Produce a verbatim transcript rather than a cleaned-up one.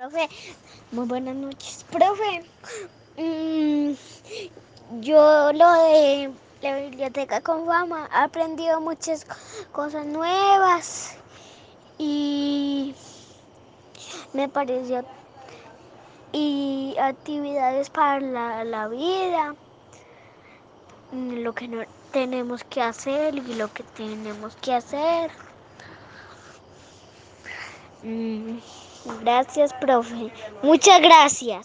Profe, muy buenas noches. Profe, mm, yo lo de la biblioteca con fama he aprendido muchas cosas nuevas y me pareció y actividades para la, la vida, mm, lo que no tenemos que hacer y lo que tenemos que hacer. Mm, Gracias, profe. Muchas gracias.